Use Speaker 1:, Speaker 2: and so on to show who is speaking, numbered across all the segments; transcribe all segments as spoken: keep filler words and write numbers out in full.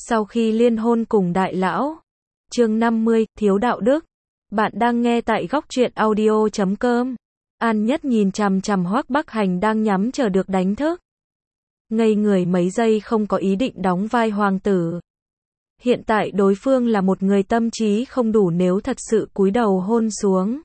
Speaker 1: Sau khi liên hôn cùng đại lão. Chương năm mươi, thiếu đạo đức. Bạn đang nghe tại góc truyện audio chấm com. An Nhất nhìn chằm chằm Hoắc Bắc Hành đang nhắm chờ được đánh thức. Ngây người mấy giây không có ý định đóng vai hoàng tử. Hiện tại đối phương là một người tâm trí không đủ nếu thật sự cúi đầu hôn xuống.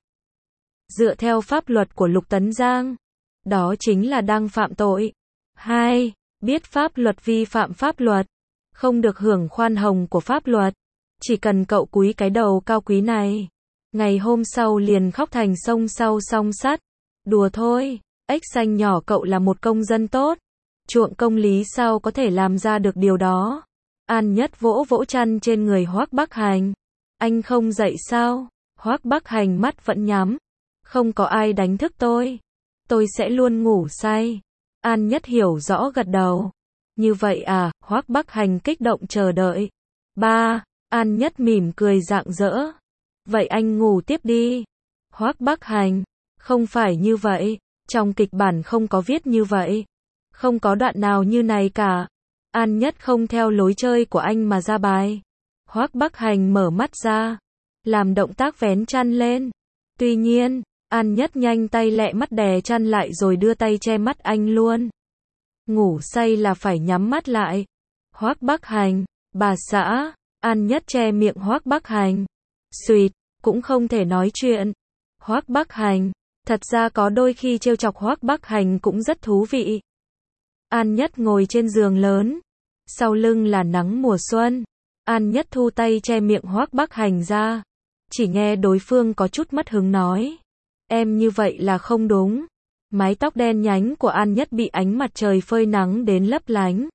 Speaker 1: Dựa theo pháp luật của Lục Tấn Giang, đó chính là đang phạm tội. hai. Biết pháp luật vi phạm pháp luật, không được hưởng khoan hồng của pháp luật. Chỉ cần cậu cúi cái đầu cao quý này, ngày hôm sau liền khóc thành sông sau song sắt. Đùa thôi, ếch xanh nhỏ cậu là một công dân tốt. Chuộng công lý sao có thể làm ra được điều đó. An Nhất vỗ vỗ chăn trên người Hoắc Bắc Hành. Anh không dậy sao? Hoắc Bắc Hành mắt vẫn nhắm. Không có ai đánh thức tôi. Tôi sẽ luôn ngủ say. An Nhất hiểu rõ gật đầu. Như vậy à? Hoắc Bắc Hành kích động chờ đợi. ba. An Nhất mỉm cười rạng rỡ. Vậy anh ngủ tiếp đi. Hoắc Bắc Hành. Không phải như vậy. Trong kịch bản không có viết như vậy. Không có đoạn nào như này cả. An Nhất không theo lối chơi của anh mà ra bài. Hoắc Bắc Hành mở mắt ra, làm động tác vén chăn lên. Tuy nhiên, An Nhất nhanh tay lẹ mắt đè chăn lại rồi đưa tay che mắt anh luôn. Ngủ say là phải nhắm mắt lại. Hoắc Bắc Hành, bà xã. An Nhất che miệng Hoắc Bắc Hành. Xuyệt, cũng không thể nói chuyện. Hoắc Bắc Hành, thật ra có đôi khi trêu chọc Hoắc Bắc Hành cũng rất thú vị. An Nhất ngồi trên giường lớn, sau lưng là nắng mùa xuân. An Nhất thu tay che miệng Hoắc Bắc Hành ra. Chỉ nghe đối phương có chút mất hứng nói. Em như vậy là không đúng. Mái tóc đen nhánh của An Nhất bị ánh mặt trời phơi nắng đến lấp lánh.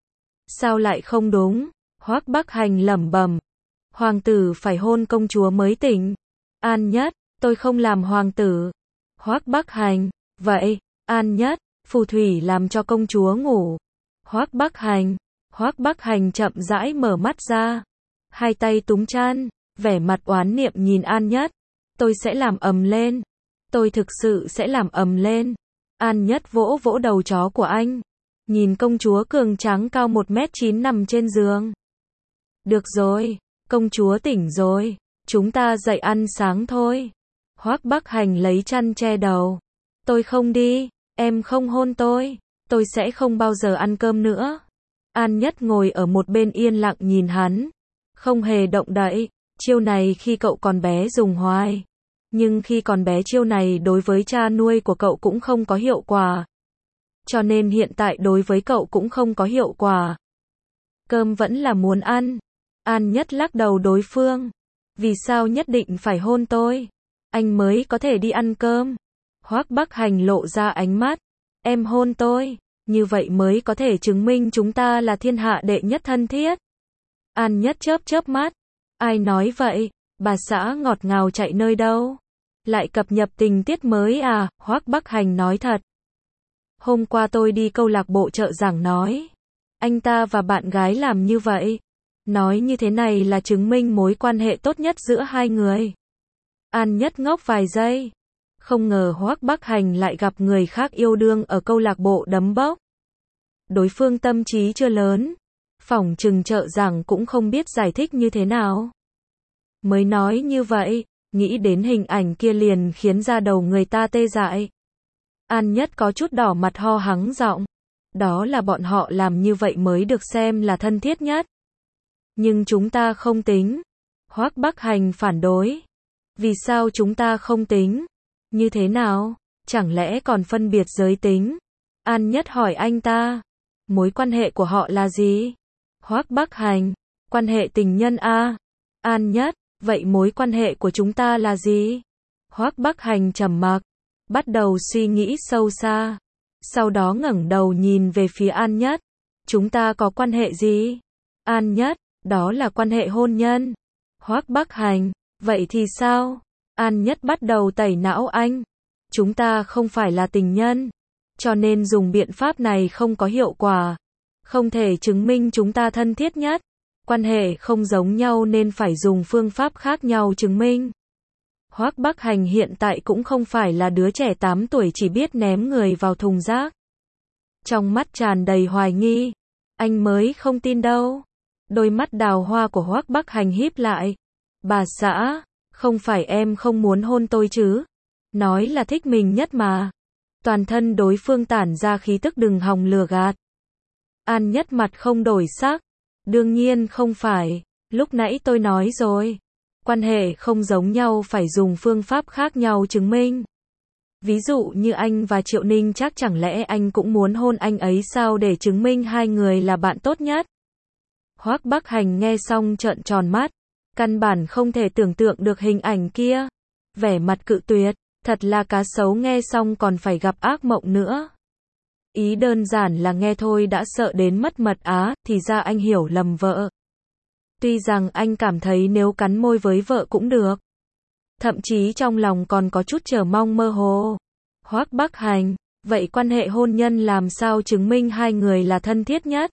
Speaker 1: Sao lại không đúng? Hoắc Bắc Hành lẩm bẩm. Hoàng tử phải hôn công chúa mới tỉnh. An Nhất, tôi không làm hoàng tử. Hoắc Bắc Hành, vậy, An Nhất, phù thủy làm cho công chúa ngủ. Hoắc Bắc Hành, Hoắc Bắc Hành chậm rãi mở mắt ra. Hai tay túng chăn, vẻ mặt oán niệm nhìn An Nhất. Tôi sẽ làm ầm lên. Tôi thực sự sẽ làm ầm lên. An Nhất vỗ vỗ đầu chó của anh. Nhìn công chúa cường tráng cao một mét chín nằm trên giường. Được rồi, công chúa tỉnh rồi. Chúng ta dậy ăn sáng thôi. Hoắc Bắc Hành lấy chăn che đầu. Tôi không đi, em không hôn tôi. Tôi sẽ không bao giờ ăn cơm nữa. An Nhất ngồi ở một bên yên lặng nhìn hắn. Không hề động đậy. Chiêu này khi cậu còn bé dùng hoài. Nhưng khi còn bé chiêu này đối với cha nuôi của cậu cũng không có hiệu quả. Cho nên hiện tại đối với cậu cũng không có hiệu quả. Cơm vẫn là muốn ăn. An Nhất lắc đầu đối phương. Vì sao nhất định phải hôn tôi? Anh mới có thể đi ăn cơm. Hoắc Bắc Hành lộ ra ánh mắt. Em hôn tôi. Như vậy mới có thể chứng minh chúng ta là thiên hạ đệ nhất thân thiết. An Nhất chớp chớp mắt. Ai nói vậy? Bà xã ngọt ngào chạy nơi đâu? Lại cập nhật tình tiết mới à? Hoắc Bắc Hành nói thật. Hôm qua tôi đi câu lạc bộ chợ giảng nói. Anh ta và bạn gái làm như vậy. Nói như thế này là chứng minh mối quan hệ tốt nhất giữa hai người. An Nhất ngốc vài giây. Không ngờ Hoắc Bắc Hành lại gặp người khác yêu đương ở câu lạc bộ đấm bốc. Đối phương tâm trí chưa lớn. Phỏng chừng chợ giảng cũng không biết giải thích như thế nào. Mới nói như vậy, nghĩ đến hình ảnh kia liền khiến da đầu người ta tê dại. An Nhất có chút đỏ mặt ho hắng giọng. Đó là bọn họ làm như vậy mới được xem là thân thiết nhất. Nhưng chúng ta không tính. Hoắc Bắc Hành phản đối. Vì sao chúng ta không tính? Như thế nào? Chẳng lẽ còn phân biệt giới tính? An Nhất hỏi anh ta. Mối quan hệ của họ là gì? Hoắc Bắc Hành. Quan hệ tình nhân a. An Nhất. Vậy mối quan hệ của chúng ta là gì? Hoắc Bắc Hành trầm mặc. Bắt đầu suy nghĩ sâu xa. Sau đó ngẩng đầu nhìn về phía An Nhất. Chúng ta có quan hệ gì? An Nhất. Đó là quan hệ hôn nhân. Hoắc Bắc Hành. Vậy thì sao? An Nhất bắt đầu tẩy não anh. Chúng ta không phải là tình nhân. Cho nên dùng biện pháp này không có hiệu quả. Không thể chứng minh chúng ta thân thiết nhất. Quan hệ không giống nhau nên phải dùng phương pháp khác nhau chứng minh. Hoắc Bắc Hành hiện tại cũng không phải là đứa trẻ tám tuổi chỉ biết ném người vào thùng rác. Trong mắt tràn đầy hoài nghi. Anh mới không tin đâu. Đôi mắt đào hoa của Hoắc Bắc Hành híp lại. Bà xã, không phải em không muốn hôn tôi chứ? Nói là thích mình nhất mà. Toàn thân đối phương tản ra khí tức đừng hòng lừa gạt. An Nhất mặt không đổi sắc. Đương nhiên không phải, lúc nãy tôi nói rồi. Quan hệ không giống nhau phải dùng phương pháp khác nhau chứng minh. Ví dụ như anh và Triệu Ninh chắc chẳng lẽ anh cũng muốn hôn anh ấy sao để chứng minh hai người là bạn tốt nhất? Hoắc Bắc Hành nghe xong trợn tròn mắt. Căn bản không thể tưởng tượng được hình ảnh kia. Vẻ mặt cự tuyệt, thật là cá sấu nghe xong còn phải gặp ác mộng nữa. Ý đơn giản là nghe thôi đã sợ đến mất mật á, thì ra anh hiểu lầm vợ. Tuy rằng anh cảm thấy nếu cắn môi với vợ cũng được. Thậm chí trong lòng còn có chút chờ mong mơ hồ. Hoắc Bắc Hành, vậy quan hệ hôn nhân làm sao chứng minh hai người là thân thiết nhất?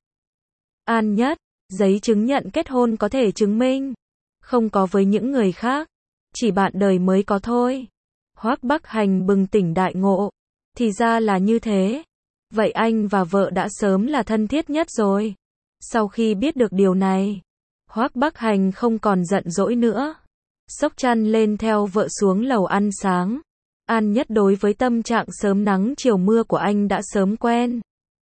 Speaker 1: An Nhất, giấy chứng nhận kết hôn có thể chứng minh. Không có với những người khác. Chỉ bạn đời mới có thôi. Hoắc Bắc Hành bừng tỉnh đại ngộ. Thì ra là như thế. Vậy anh và vợ đã sớm là thân thiết nhất rồi. Sau khi biết được điều này, Hoắc Bắc Hành không còn giận dỗi nữa. Xốc chăn lên theo vợ xuống lầu ăn sáng. An Nhất đối với tâm trạng sớm nắng chiều mưa của anh đã sớm quen.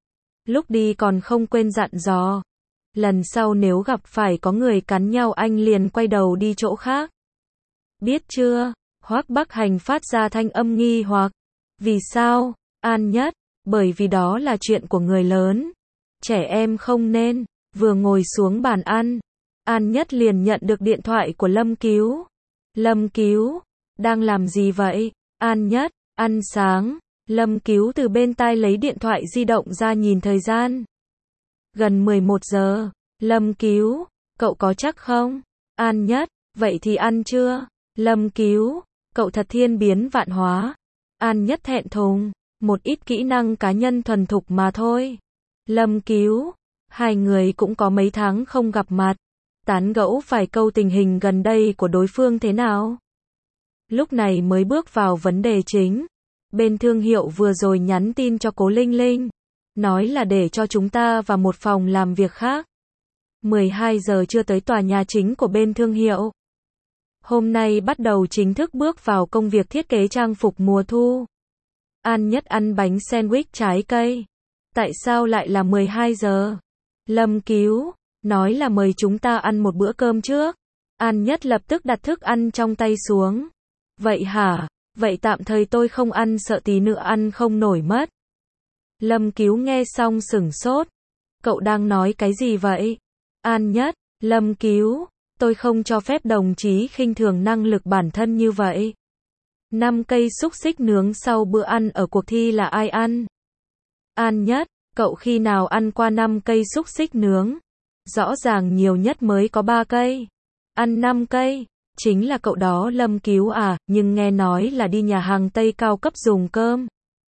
Speaker 1: Lúc đi còn không quên dặn dò. Lần sau nếu gặp phải có người cắn nhau anh liền quay đầu đi chỗ khác. Biết chưa? Hoắc Bắc Hành phát ra thanh âm nghi hoặc. Vì sao? An Nhất, bởi vì đó là chuyện của người lớn. Trẻ em không nên. Vừa ngồi xuống bàn ăn, An Nhất liền nhận được điện thoại của Lâm Cứu. Lâm Cứu, đang làm gì vậy? An Nhất, ăn sáng. Lâm Cứu từ bên tai lấy điện thoại di động ra nhìn thời gian. Gần mười một giờ. Lâm Cứu, cậu có chắc không? An Nhất, vậy thì ăn chưa? Lâm Cứu, cậu thật thiên biến vạn hóa. An Nhất thẹn thùng, một ít kỹ năng cá nhân thuần thục mà thôi. Lâm Cứu, hai người cũng có mấy tháng không gặp mặt. Tán gẫu vài câu tình hình gần đây của đối phương thế nào? Lúc này mới bước vào vấn đề chính. Bên thương hiệu vừa rồi nhắn tin cho Cố Linh Linh. Nói là để cho chúng ta vào một phòng làm việc khác. mười hai giờ chưa tới tòa nhà chính của bên thương hiệu. Hôm nay bắt đầu chính thức bước vào công việc thiết kế trang phục mùa thu. An Nhất ăn bánh sandwich trái cây. Tại sao lại là mười hai giờ? Lâm Cứu, nói là mời chúng ta ăn một bữa cơm trước. An Nhất lập tức đặt thức ăn trong tay xuống. Vậy hả? Vậy tạm thời tôi không ăn sợ tí nữa ăn không nổi mất. Lâm Cứu nghe xong sửng sốt. Cậu đang nói cái gì vậy? An Nhất, Lâm Cứu, tôi không cho phép đồng chí khinh thường năng lực bản thân như vậy. Năm cây xúc xích nướng sau bữa ăn ở cuộc thi là ai ăn? An Nhất, cậu khi nào ăn qua năm cây xúc xích nướng? Rõ ràng nhiều nhất mới có ba cây. Ăn năm cây, chính là cậu đó Lâm Cứu à, nhưng nghe nói là đi nhà hàng Tây cao cấp dùng cơm.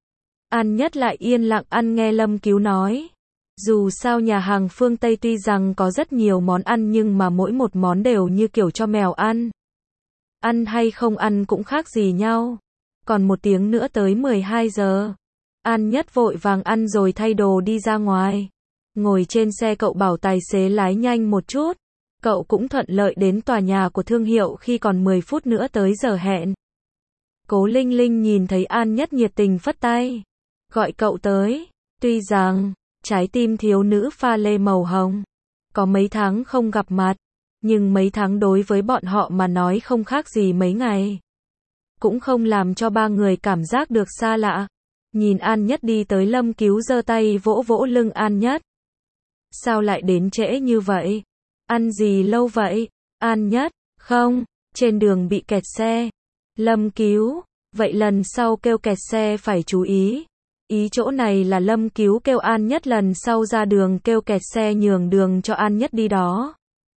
Speaker 1: An Nhất lại yên lặng ăn nghe Lâm Cứu nói. Dù sao nhà hàng phương Tây tuy rằng có rất nhiều món ăn nhưng mà mỗi một món đều như kiểu cho mèo ăn. Ăn hay không ăn cũng khác gì nhau. Còn một tiếng nữa tới mười hai giờ. An Nhất vội vàng ăn rồi thay đồ đi ra ngoài. Ngồi trên xe cậu bảo tài xế lái nhanh một chút. Cậu cũng thuận lợi đến tòa nhà của thương hiệu khi còn mười phút nữa tới giờ hẹn. Cố Linh Linh nhìn thấy An Nhất nhiệt tình phất tay. Gọi cậu tới. Tuy rằng, trái tim thiếu nữ pha lê màu hồng. Có mấy tháng không gặp mặt. Nhưng mấy tháng đối với bọn họ mà nói không khác gì mấy ngày. Cũng không làm cho ba người cảm giác được xa lạ. Nhìn An Nhất đi tới Lâm Cứu giơ tay vỗ vỗ lưng An Nhất. Sao lại đến trễ như vậy? Ăn gì lâu vậy? An Nhất, không, trên đường bị kẹt xe. Lâm Cứu, vậy lần sau kêu kẹt xe phải chú ý. Ý chỗ này là Lâm Cứu kêu An Nhất lần sau ra đường kêu kẹt xe nhường đường cho An Nhất đi đó.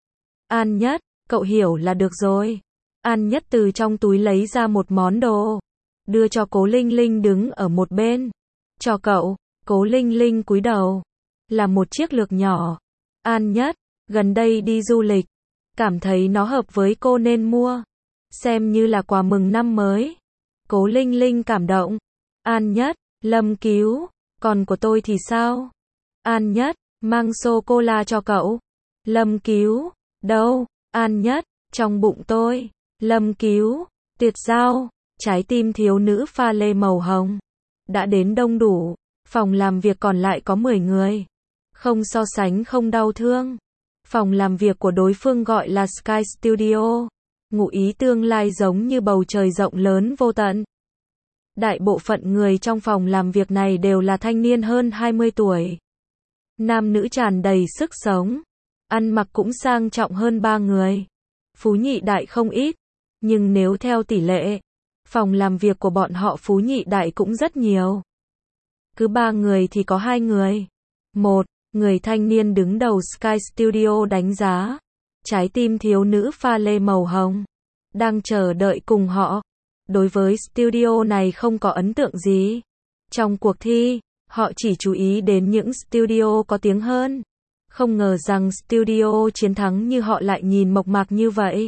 Speaker 1: An Nhất, cậu hiểu là được rồi. An Nhất từ trong túi lấy ra một món đồ. Đưa cho Cố Linh Linh đứng ở một bên. Cho cậu, Cố Linh Linh cúi đầu. Là một chiếc lược nhỏ. An Nhất, gần đây đi du lịch. Cảm thấy nó hợp với cô nên mua. Xem như là quà mừng năm mới. Cố Linh Linh cảm động. An Nhất, Lâm Cứu, còn của tôi thì sao? An Nhất, mang sô-cô-la cho cậu. Lâm Cứu, đâu? An Nhất, trong bụng tôi. Lâm Cứu, Tuyệt Giao, trái tim thiếu nữ pha lê màu hồng. Đã đến đông đủ, phòng làm việc còn lại có mười người. Không so sánh không đau thương. Phòng làm việc của đối phương gọi là Sky Studio. Ngụ ý tương lai giống như bầu trời rộng lớn vô tận. Đại bộ phận người trong phòng làm việc này đều là thanh niên hơn hai mươi tuổi. Nam nữ tràn đầy sức sống. Ăn mặc cũng sang trọng hơn ba người. Phú nhị đại không ít. Nhưng nếu theo tỷ lệ, phòng làm việc của bọn họ phú nhị đại cũng rất nhiều. Cứ ba người thì có hai người. Một, người thanh niên đứng đầu Sky Studio đánh giá. Trái tim thiếu nữ pha lê màu hồng. Đang chờ đợi cùng họ. Đối với studio này không có ấn tượng gì. Trong cuộc thi, họ chỉ chú ý đến những studio có tiếng hơn. Không ngờ rằng studio chiến thắng như họ lại nhìn mộc mạc như vậy.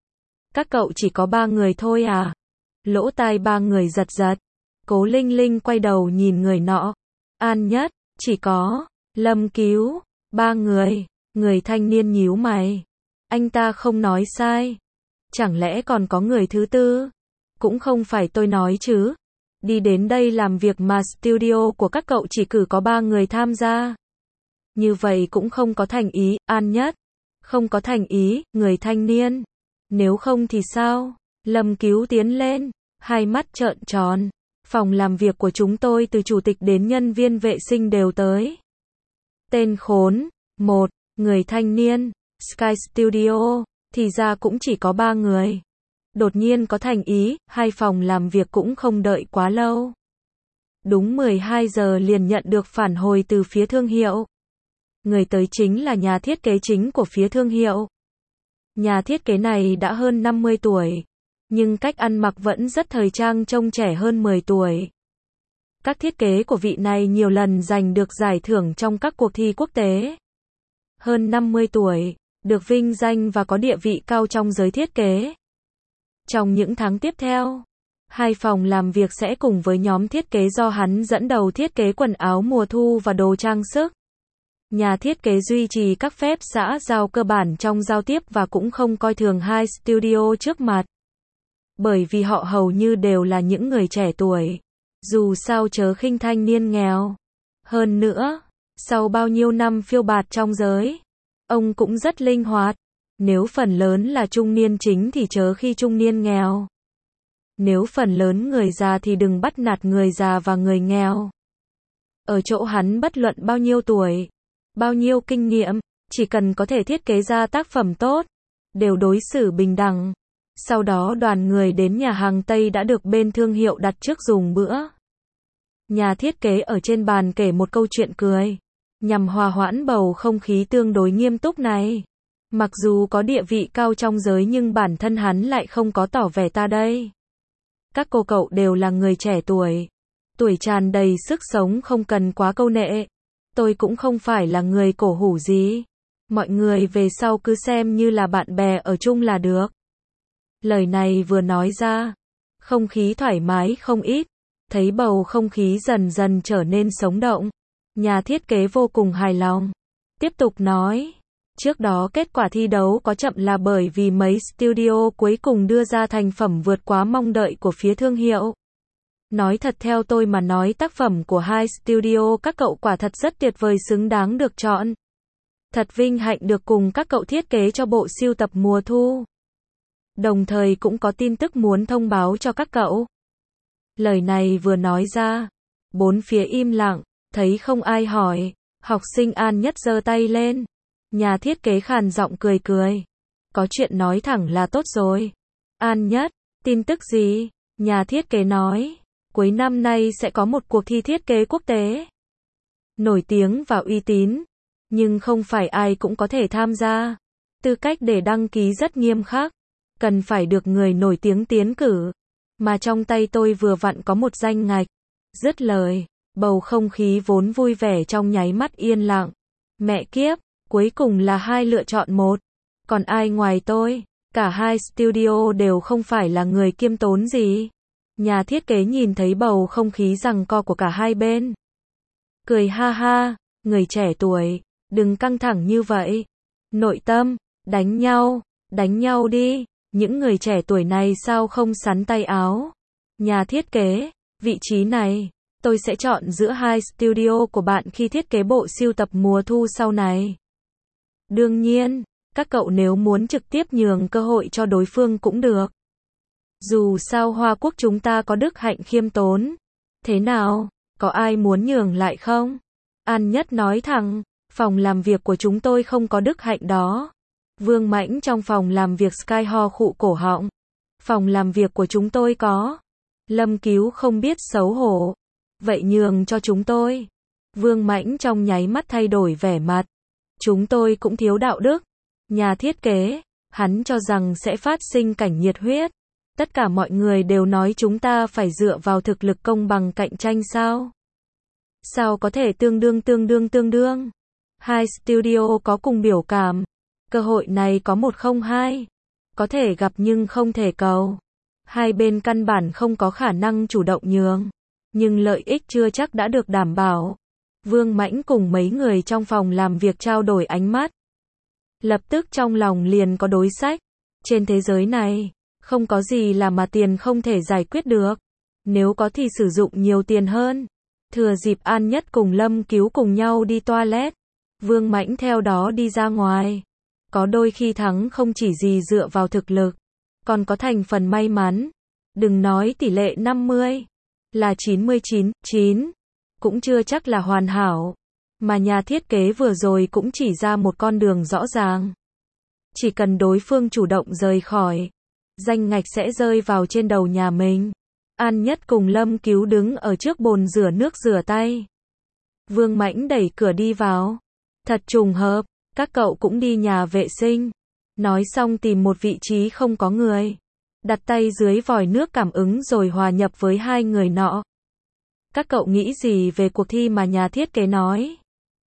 Speaker 1: Các cậu chỉ có ba người thôi à? Lỗ tai ba người giật giật. Cố Linh Linh quay đầu nhìn người nọ. An Nhất, chỉ có. Lâm Cứu, ba người. Người thanh niên nhíu mày. Anh ta không nói sai. Chẳng lẽ còn có người thứ tư? Cũng không phải tôi nói chứ. Đi đến đây làm việc mà studio của các cậu chỉ cử có ba người tham gia. Như vậy cũng không có thành ý, An Nhất. Không có thành ý, người thanh niên. Nếu không thì sao? Lâm Cứu tiến lên, hai mắt trợn tròn. Phòng làm việc của chúng tôi từ chủ tịch đến nhân viên vệ sinh đều tới. Tên khốn. Một, người thanh niên. Sky Studio, thì ra cũng chỉ có ba người. Đột nhiên có thành ý, hai phòng làm việc cũng không đợi quá lâu. Đúng mười hai giờ liền nhận được phản hồi từ phía thương hiệu. Người tới chính là nhà thiết kế chính của phía thương hiệu. Nhà thiết kế này đã hơn năm mươi tuổi, nhưng cách ăn mặc vẫn rất thời trang, trông trẻ hơn mười tuổi. Các thiết kế của vị này nhiều lần giành được giải thưởng trong các cuộc thi quốc tế. Hơn năm mươi tuổi, được vinh danh và có địa vị cao trong giới thiết kế. Trong những tháng tiếp theo, hai phòng làm việc sẽ cùng với nhóm thiết kế do hắn dẫn đầu thiết kế quần áo mùa thu và đồ trang sức. Nhà thiết kế duy trì các phép xã giao cơ bản trong giao tiếp và cũng không coi thường hai studio trước mặt. Bởi vì họ hầu như đều là những người trẻ tuổi. Dù sao chớ khinh thanh niên nghèo. Hơn nữa, sau bao nhiêu năm phiêu bạt trong giới, ông cũng rất linh hoạt. Nếu phần lớn là trung niên chính thì chớ khi trung niên nghèo. Nếu phần lớn người già thì đừng bắt nạt người già và người nghèo. Ở chỗ hắn bất luận bao nhiêu tuổi, bao nhiêu kinh nghiệm, chỉ cần có thể thiết kế ra tác phẩm tốt, đều đối xử bình đẳng. Sau đó đoàn người đến nhà hàng Tây đã được bên thương hiệu đặt trước dùng bữa. Nhà thiết kế ở trên bàn kể một câu chuyện cười, nhằm hòa hoãn bầu không khí tương đối nghiêm túc này. Mặc dù có địa vị cao trong giới nhưng bản thân hắn lại không có tỏ vẻ ta đây. Các cô cậu đều là người trẻ tuổi. Tuổi tràn đầy sức sống, không cần quá câu nệ. Tôi cũng không phải là người cổ hủ gì. Mọi người về sau cứ xem như là bạn bè ở chung là được. Lời này vừa nói ra, không khí thoải mái không ít. Thấy bầu không khí dần dần trở nên sống động. Nhà thiết kế vô cùng hài lòng. Tiếp tục nói. Trước đó kết quả thi đấu có chậm là bởi vì mấy studio cuối cùng đưa ra thành phẩm vượt quá mong đợi của phía thương hiệu. Nói thật theo tôi mà nói tác phẩm của hai studio các cậu quả thật rất tuyệt vời, xứng đáng được chọn. Thật vinh hạnh được cùng các cậu thiết kế cho bộ sưu tập mùa thu. Đồng thời cũng có tin tức muốn thông báo cho các cậu. Lời này vừa nói ra, bốn phía im lặng, thấy không ai hỏi, học sinh An Nhất giơ tay lên. Nhà thiết kế khàn giọng cười cười. Có chuyện nói thẳng là tốt rồi. An Nhất, tin tức gì? Nhà thiết kế nói, cuối năm nay sẽ có một cuộc thi thiết kế quốc tế. Nổi tiếng và uy tín, nhưng không phải ai cũng có thể tham gia. Tư cách để đăng ký rất nghiêm khắc, cần phải được người nổi tiếng tiến cử. Mà trong tay tôi vừa vặn có một danh ngạch. Dứt lời, bầu không khí vốn vui vẻ trong nháy mắt yên lặng. Mẹ kiếp, cuối cùng là hai lựa chọn một. Còn ai ngoài tôi? Cả hai studio đều không phải là người kiêm tốn gì. Nhà thiết kế nhìn thấy bầu không khí giằng co của cả hai bên. Cười ha ha, người trẻ tuổi, đừng căng thẳng như vậy. Nội tâm, đánh nhau, đánh nhau đi, những người trẻ tuổi này sao không xắn tay áo. Nhà thiết kế, vị trí này, tôi sẽ chọn giữa hai studio của bạn khi thiết kế bộ sưu tập mùa thu sau này. Đương nhiên, các cậu nếu muốn trực tiếp nhường cơ hội cho đối phương cũng được. Dù sao Hoa Quốc chúng ta có đức hạnh khiêm tốn. Thế nào, có ai muốn nhường lại không? An Nhất nói thẳng, phòng làm việc của chúng tôi không có đức hạnh đó. Vương Mãnh trong phòng làm việc Sky ho khụ cổ họng. Phòng làm việc của chúng tôi có. Lâm Cứu không biết xấu hổ. Vậy nhường cho chúng tôi. Vương Mãnh trong nháy mắt thay đổi vẻ mặt. Chúng tôi cũng thiếu đạo đức. Nhà thiết kế, hắn cho rằng sẽ phát sinh cảnh nhiệt huyết. Tất cả mọi người đều nói chúng ta phải dựa vào thực lực công bằng cạnh tranh sao? Sao có thể tương đương tương đương tương đương? Hai studio có cùng biểu cảm. Cơ hội này có một không hai. Có thể gặp nhưng không thể cầu. Hai bên căn bản không có khả năng chủ động nhường. Nhưng lợi ích chưa chắc đã được đảm bảo. Vương Mãnh cùng mấy người trong phòng làm việc trao đổi ánh mắt. Lập tức trong lòng liền có đối sách. Trên thế giới này, không có gì là mà tiền không thể giải quyết được. Nếu có thì sử dụng nhiều tiền hơn. Thừa dịp An Nhất cùng Lâm Cứu cùng nhau đi toilet. Vương Mãnh theo đó đi ra ngoài. Có đôi khi thắng không chỉ gì dựa vào thực lực, còn có thành phần may mắn. Đừng nói tỷ lệ năm mươi, là chín mươi chín, chín, cũng chưa chắc là hoàn hảo. Mà nhà thiết kế vừa rồi cũng chỉ ra một con đường rõ ràng. Chỉ cần đối phương chủ động rời khỏi, danh ngạch sẽ rơi vào trên đầu nhà mình. An Nhất cùng Lâm Cứu đứng ở trước bồn rửa nước rửa tay. Vương Mãnh đẩy cửa đi vào. Thật trùng hợp, các cậu cũng đi nhà vệ sinh. Nói xong tìm một vị trí không có người. Đặt tay dưới vòi nước cảm ứng rồi hòa nhập với hai người nọ. Các cậu nghĩ gì về cuộc thi mà nhà thiết kế nói?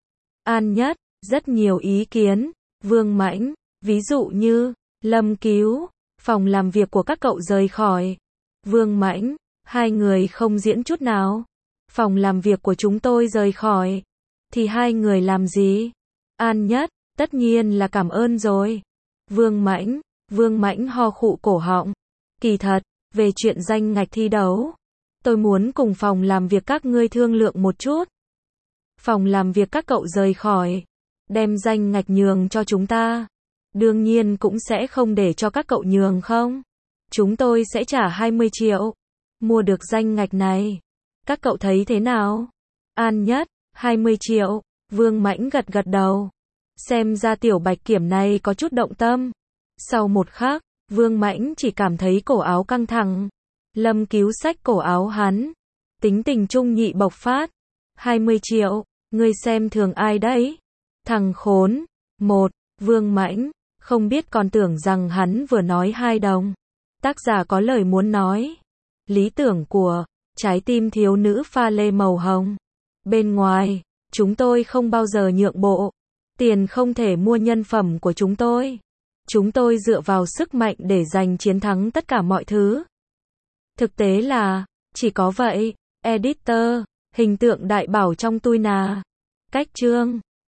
Speaker 1: An Nhất, rất nhiều ý kiến. Vương Mãnh, ví dụ như, Lâm Cứu, phòng làm việc của các cậu rời khỏi. Vương Mãnh, hai người không diễn chút nào. Phòng làm việc của chúng tôi rời khỏi. Thì hai người làm gì? An Nhất, tất nhiên là cảm ơn rồi. Vương Mãnh, Vương Mãnh ho khụ cổ họng. Kỳ thật, về chuyện danh ngạch thi đấu, tôi muốn cùng phòng làm việc các ngươi thương lượng một chút. Phòng làm việc các cậu rời khỏi, đem danh ngạch nhường cho chúng ta. Đương nhiên cũng sẽ không để cho các cậu nhường không. Chúng tôi sẽ trả hai mươi triệu. Mua được danh ngạch này. Các cậu thấy thế nào? An Nhất, hai mươi triệu. Vương Mãnh gật gật đầu. Xem ra tiểu bạch kiểm này có chút động tâm. Sau một khắc, Vương Mãnh chỉ cảm thấy cổ áo căng thẳng. Lâm Cứu xách cổ áo hắn. Tính tình trung nhị bộc phát. hai mươi triệu, ngươi xem thường ai đấy? Thằng khốn. Một, Vương Mãnh, không biết còn tưởng rằng hắn vừa nói hai đồng. Tác giả có lời muốn nói. Lý tưởng của trái tim thiếu nữ pha lê màu hồng. Bên ngoài, chúng tôi không bao giờ nhượng bộ. Tiền không thể mua nhân phẩm của chúng tôi. Chúng tôi dựa vào sức mạnh để giành chiến thắng tất cả mọi thứ. Thực tế là, chỉ có vậy. Editor, hình tượng đại bảo trong tui nà. Cách chương